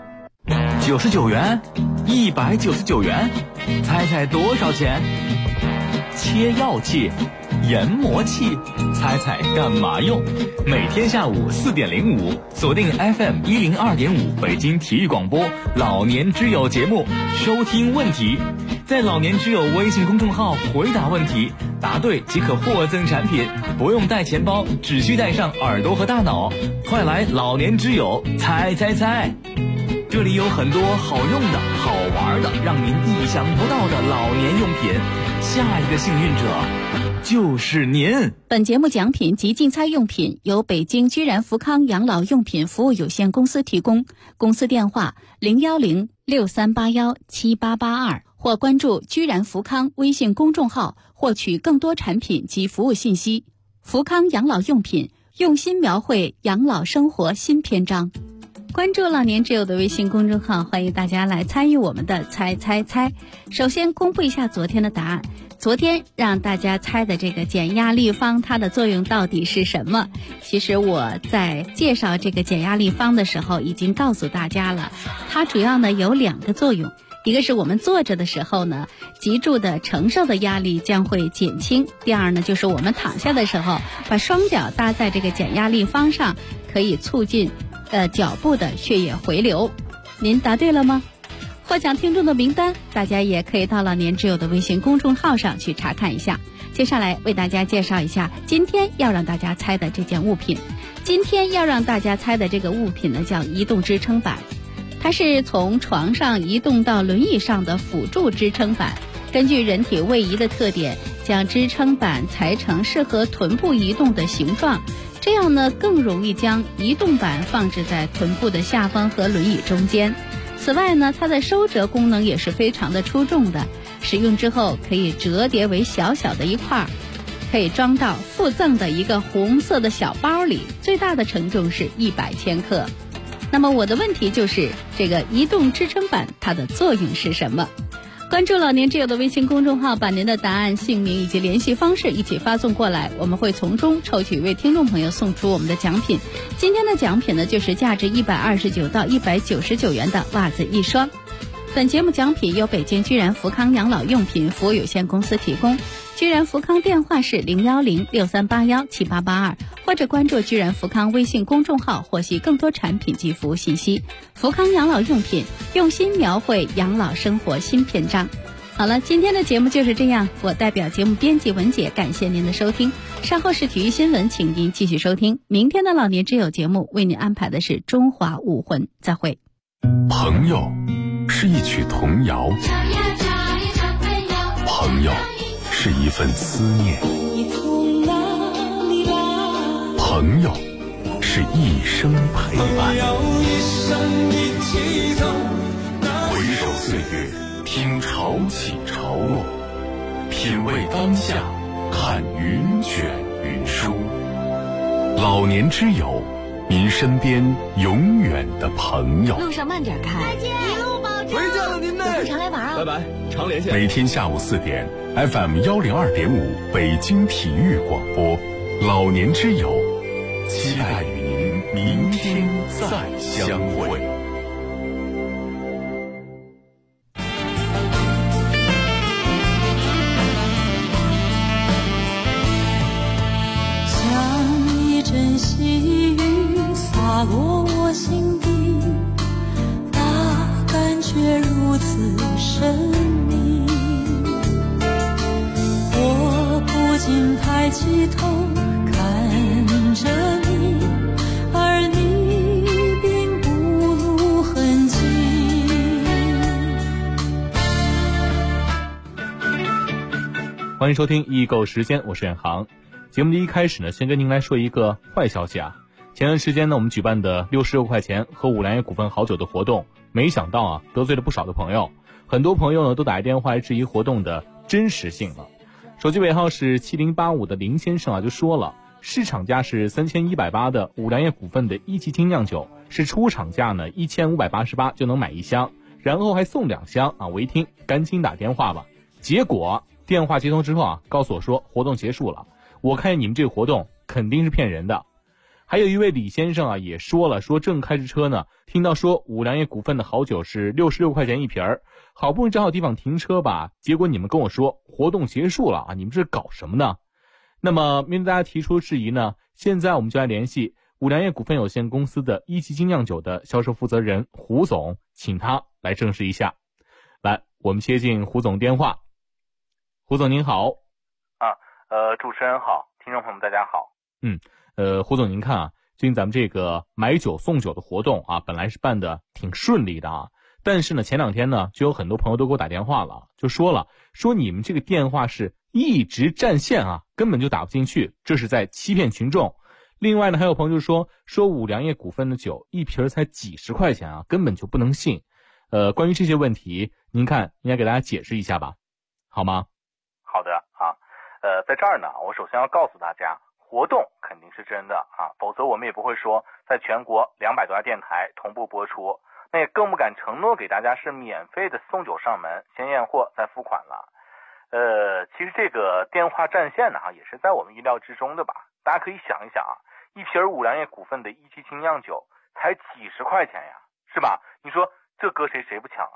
99元，199元，猜猜多少钱？切药器、研磨器，猜猜干嘛用？每天下午4点05，锁定 FM 102.5北京体育广播老年之友节目，收听问题，在老年之友微信公众号回答问题，答对即可获赠产品，不用带钱包，只需带上耳朵和大脑。快来老年之友猜猜猜！这里有很多好用的、好玩的，让您意想不到的老年用品。下一个幸运者就是您。 本节目奖品及竞猜用品由北京居然福康养老用品服务有限公司提供，公司电话01063817882，或关注居然福康微信公众号获取更多产品及服务信息。福康养老用品，用心描绘养老生活新篇章。关注老年之友的微信公众号，欢迎大家来参与我们的猜猜猜。首先公布一下昨天的答案。昨天让大家猜的这个减压立方，它的作用到底是什么？其实我在介绍这个减压立方的时候已经告诉大家了，它主要呢有2个作用。 一个是我们坐着的时候呢，脊柱的承受的压力将会减轻；第二呢，就是我们躺下的时候，把双脚搭在这个减压立方上，可以促进脚部的血液回流。您答对了吗？获奖听众的名单，大家也可以到老年之友的微信公众号上去查看一下。接下来为大家介绍一下今天要让大家猜的这件物品。今天要让大家猜的这个物品呢，叫移动支撑板。它是从床上移动到轮椅上的辅助支撑板，根据人体位移的特点，将支撑板裁成适合臀部移动的形状，这样呢更容易将移动板放置在臀部的下方和轮椅中间。此外呢，它的收折功能也是非常的出众的，使用之后可以折叠为小小的一块，可以装到附赠的一个红色的小包里，最大的承重是100千克。那么我的问题就是，这个移动支撑板它的作用是什么？关注老年之友的微信公众号，把您的答案、姓名以及联系方式一起发送过来，我们会从中抽取一位听众朋友送出我们的奖品。今天的奖品呢，就是价值129到199元的袜子1双。本节目奖品由北京居然福康养老用品服务有限公司提供。居然福康电话是01063817882，或者关注居然福康微信公众号获悉更多产品及服务信息。福康养老用品，用心描绘养老生活新篇章。好了，今天的节目就是这样，我代表节目编辑文姐感谢您的收听。稍后是体育新闻，请您继续收听。明天的老年之友节目为您安排的是中华武魂，再会。 朋友是一曲童谣，朋友是一份思念，朋友是一生陪伴。回首岁月，听潮起潮落，品味当下，看云卷云舒。老年之友，您身边永远的朋友。 路上慢点开， 再见，一路保重。 回见了您嘞， 常来玩啊！ 拜拜，常连线。 每天下午4点 ，FM 102.5北京体育广播，老年之友，期待与您明天再相会。 像一阵细雨洒落我心底，那感觉如此神秘。我不禁抬起头看着你，而你并不露痕迹。 欢迎收听易购时间，我是远航。节目的一开始呢，先跟您来说一个坏消息啊。前段时间呢，我们举办的66块钱喝五粮液股份好酒的活动，没想到啊，得罪了不少的朋友。很多朋友呢，都打电话来质疑活动的真实性了。手机尾号是7085的林先生啊，就说了，市场价是3180的五粮液股份的一级精酿酒，是出厂价呢1588就能买1箱，然后还送2箱啊。我一听，赶紧打电话吧。结果电话接通之后啊，告诉我说活动结束了。我看你们这个活动肯定是骗人的。还有一位李先生啊，也说了，说正开着车呢，听到说五粮液股份的好酒是66块钱一瓶儿，好不容易找好地方停车吧，结果你们跟我说活动结束了啊，你们这是搞什么呢？那么面对大家提出质疑呢，现在我们就来联系五粮液股份有限公司的一级精酿酒的销售负责人胡总，请他来证实一下。来，我们接进胡总电话。胡总您好。 主持人好，听众朋友们大家好。 胡总您看啊，最近咱们这个买酒送酒的活动啊，本来是办的挺顺利的啊，但是呢前2天呢，就有很多朋友都给我打电话了，就说你们这个电话是一直占线啊，根本就打不进去，这是在欺骗群众。另外呢，还有朋友就说五粮液股份的酒一瓶才几十块钱啊，根本就不能信。关于这些问题，您看应该给大家解释一下吧，好吗？ 好的啊，在这儿呢，我首先要告诉大家，活动肯定是真的啊，否则我们也不会说在全国200多家电台同步播出，那也更不敢承诺给大家是免费的送酒上门，先验货再付款了。其实这个电话占线呢，也是在我们意料之中的吧。大家可以想一想啊，一瓶五粮液股份的一级精酿酒才几十块钱呀，是吧？你说这搁谁不抢啊？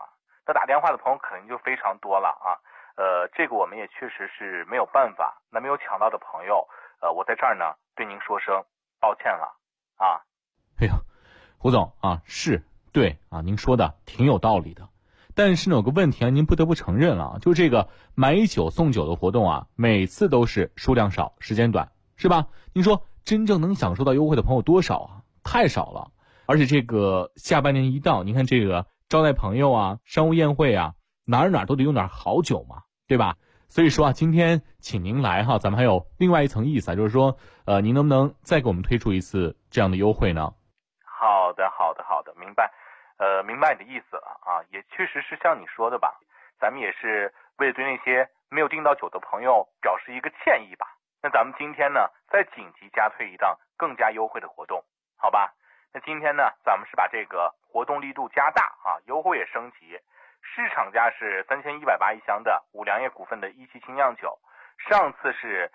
那打电话的朋友肯定就非常多了啊。这个我们也确实是没有办法。那没有抢到的朋友，我在这儿呢对您说声抱歉了啊。 哎呀，胡总啊，是对啊，您说的挺有道理的。但是呢，有个问题啊，您不得不承认了，就这个买酒送酒的活动啊，每次都是数量少，时间短，是吧？您说真正能享受到优惠的朋友多少啊？太少了。而且这个下半年一到，您看这个招待朋友啊、商务宴会啊，哪儿都得用点好酒嘛，对吧？所以说啊，今天请您来哈，咱们还有另外一层意思啊，就是说，您能不能再给我们推出一次这样的优惠呢？ 好的，明白。明白你的意思了啊，也确实是像你说的吧，咱们也是为了对那些没有订到酒的朋友表示一个歉意吧。那咱们今天呢，再紧急加推一档更加优惠的活动，好吧？那今天呢，咱们是把这个活动力度加大啊，优惠也升级。市场价是3180一箱的五粮液股份的一期精酿酒，上次是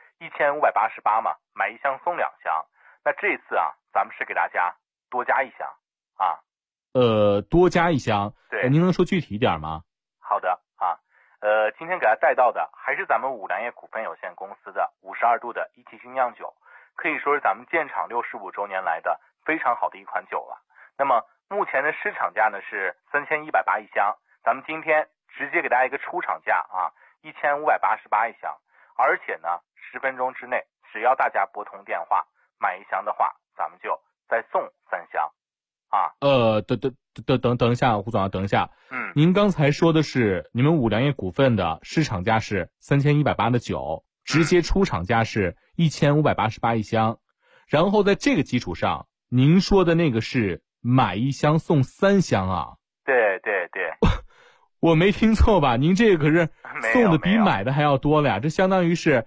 1588嘛，买一箱送2箱。那这次啊，咱们是给大家多加一箱啊。 多加一箱， 对， 您能说具体一点吗？ 好的啊，今天给大家带到的还是咱们五粮液股份有限公司的52度的一期精酿酒，可以说是咱们建厂65周年来的非常好的一款酒了。那么目前的市场价呢是3180一箱，咱们今天直接给大家一个出厂价啊，1588一箱，而且呢10分钟之内，只要大家拨通电话买一箱的话，咱们就再送3箱。啊， 等一下，胡总啊，等一下。您刚才说的是你们五粮液股份的市场价是3180的酒，直接出厂价是1588一箱，然后在这个基础上，您说的那个是买一箱送3箱啊？ 对， 我没听错吧？您这个可是送的比买的还要多了呀，这相当于是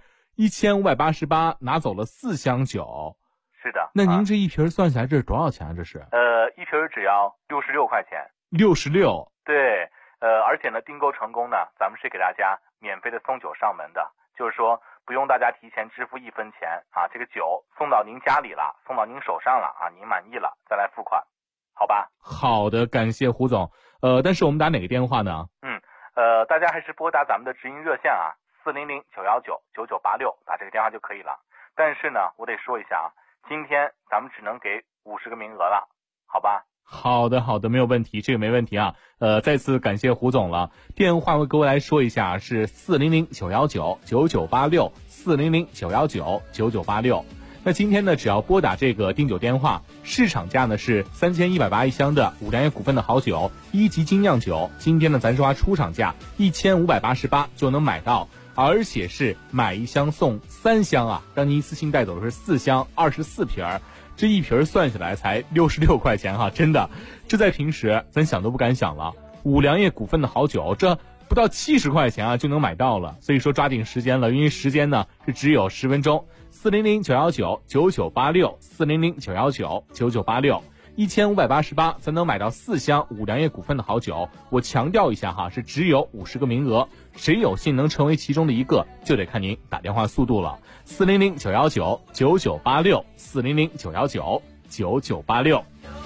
1588拿走了4箱酒。 是的， 那您这一瓶算下来这是多少钱啊？这是一瓶只要66块钱。 66？ 对，而且呢，订购成功呢，咱们是给大家免费的送酒上门的，就是说不用大家提前支付1分钱啊，这个酒送到您家里了，送到您手上了啊，您满意了再来付款，好吧？ 好的，感谢胡总。但是我们打哪个电话呢？ 大家还是拨打咱们的直营热线啊，400-919-9986，打这个电话就可以了。但是呢，我得说一下啊，今天咱们只能给50个名额了，好吧？ 好的，没有问题，这个没问题啊。再次感谢胡总了。电话我各位来说一下，是400-919-9986 400-919-9986。那今天呢，只要拨打这个订酒电话，市场价呢是3180一箱的五粮液股份的好酒1级精酿酒，今天呢咱说出厂价1588就能买到，而且是买一箱送3箱啊，让您一次性带走的是4箱24瓶儿。这一瓶算下来才66块钱哈，真的，这在平时咱想都不敢想了。五粮液股份的好酒，这不到70块钱啊就能买到了，所以说抓紧时间了，因为时间呢是只有10分钟。400-919-9986 400-919-9986 1588才能买到4箱五粮液股份的好酒。我强调一下哈，是只有50个名额，谁有幸能成为其中的一个，就得看您打电话速度了。400-919-9986 400-919-9986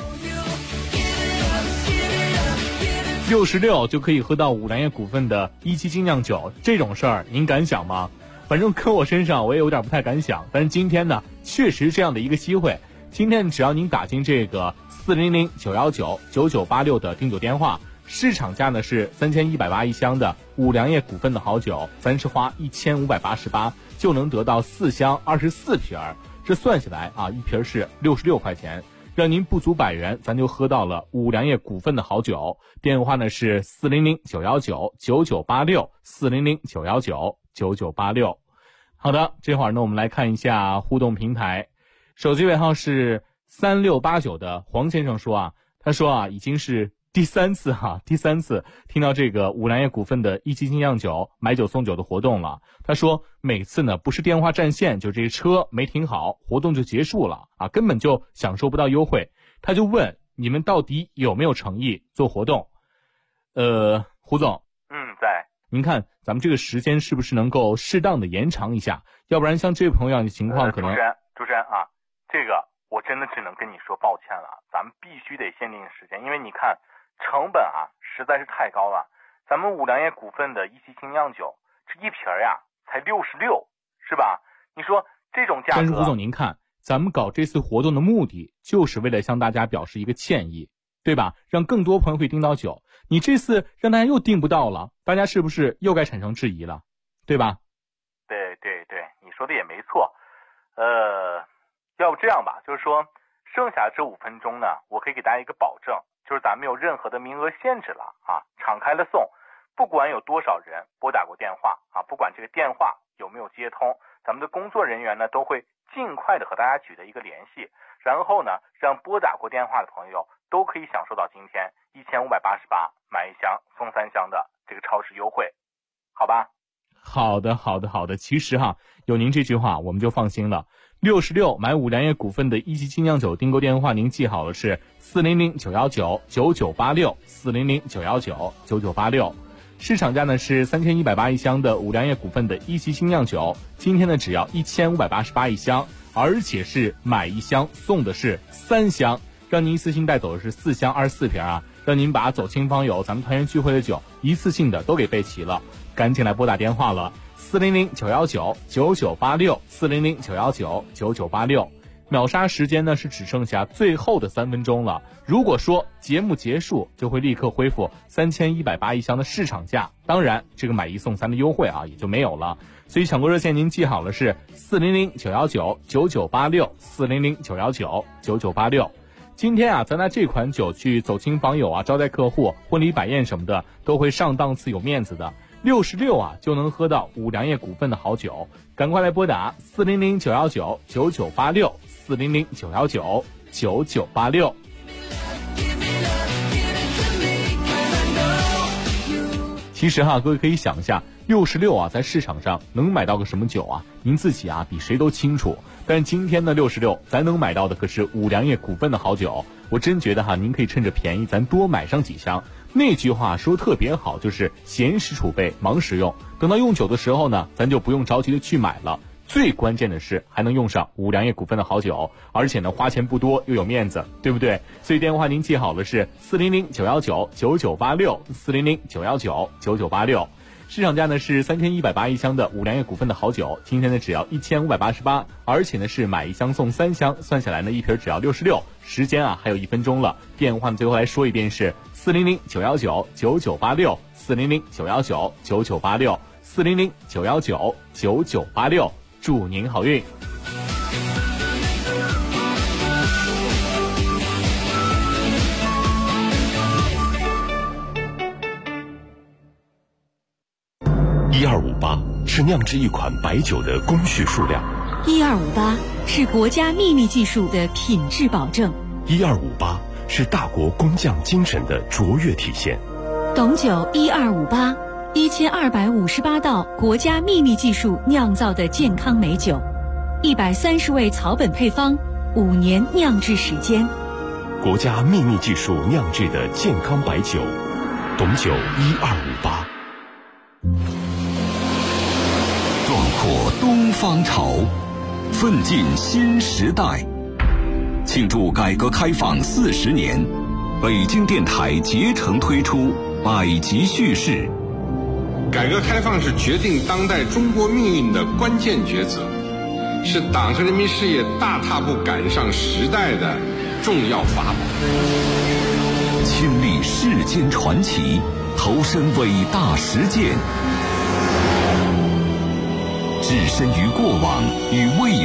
66就可以喝到五粮液股份的1期精酿酒，这种事儿您敢想吗？反正搁我身上我也有点不太敢想，但是今天呢确实这样的一个机会。今天只要您打进这个400-919-9986的订酒电话，市场价呢是3180一箱的五粮液股份的好酒，咱是花1588就能得到4箱24瓶儿，这算下来啊，一瓶是66块钱，让您不足100元，咱就喝到了五粮液股份的好酒。电话呢是400-919-9986 400-919-9986。好的，这会儿呢我们来看一下互动平台。手机尾号是3689的黄先生说啊，他说啊，已经是第三次听到这个五粮液股份的1期精酿酒买酒送酒的活动了。他说每次呢不是电话占线，就这车没停好，活动就结束了啊，根本就享受不到优惠。他就问你们到底有没有诚意做活动？胡总， 在。 您看咱们这个时间是不是能够适当的延长一下？要不然像这位朋友的情况可能。 主持人啊，这个我真的只能跟你说抱歉了，咱们必须得限定时间，因为你看成本啊实在是太高了。 咱们五粮液股份的一期精酿酒，这一瓶呀才66，是吧？你说这种价格。 但是胡总，您看，咱们搞这次活动的目的就是为了向大家表示一个歉意，对吧？让更多朋友可以订到酒。你这次让大家又订不到了，大家是不是又该产生质疑了，对吧？ 对，你说的也没错。要不这样吧，就是说剩下这5分钟呢，我可以给大家一个保证，就是咱们没有任何的名额限制了啊，敞开了送，不管有多少人拨打过电话啊，不管这个电话有没有接通，咱们的工作人员呢都会尽快的和大家取得一个联系，然后呢让拨打过电话的朋友都可以享受到今天1588买1箱送3箱的这个超市优惠，好吧？ 好的。其实有您这句话我们就放心了。66买五粮液股份的一期精酿酒订购电话您记好了，是400-919-9986，400-919-9986。市场价呢是3180一箱的五粮液股份的一期精酿酒，今天呢只要1588一箱，而且是买1箱送的是3箱，让您一次性带走的是4箱24瓶啊，让您把走亲访友咱们团圆聚会的酒一次性的都给备齐了，赶紧来拨打电话了，400-919-9986，400-919-9986。秒杀时间呢是只剩下最后的3分钟了，如果说节目结束就会立刻恢复3180一箱的市场价，当然这个买1送3的优惠也就没有了，所以抢购热线您记好了，是400-919-9986，400-919-9986。今天咱拿这款酒去走亲访友招待客户、婚礼摆宴什么的都会上档次有面子的，66就能喝到五粮液股份的好酒，赶快来拨打400-919-9986，400-919-9986。其实各位可以想一下，66在市场上能买到个什么酒您自己比谁都清楚。但今天的66咱能买到的可是五粮液股份的好酒，我真觉得您可以趁着便宜咱多买上几箱。那句话说特别好，就是闲时储备忙时用，等到用酒的时候呢，咱就不用着急的去买了。最关键的是还能用上五粮液股份的好酒，而且呢花钱不多又有面子，对不对？所以电话您记好了，是400-919-9986，400-919-9986。市场价呢是3180一箱的五粮液股份的好酒，今天呢只要1588，而且呢是买1箱送3箱，算下来呢一瓶只要66，时间还有1分钟了。电话呢最后来说一遍是400-919-9986，400-919-9986，400-919-9986，祝您好运。 1258是酿制一款白酒的工序数量 ，1258是国家秘密技术的品质保证 ，1258是大国工匠精神的卓越体现。 董酒1258，1258道国家秘密技术酿造的健康美酒，130味草本配方，5年酿制时间， 国家秘密技术酿制的健康白酒，董酒1258。 壮阔东方潮，奋进新时代。庆祝改革开放40年，北京电台竭诚推出百集叙事。 改革开放是决定当代中国命运的关键抉择，是党和人民事业大踏步赶上时代的重要法宝。 亲历世间传奇，投身伟大实践，置身于过往与未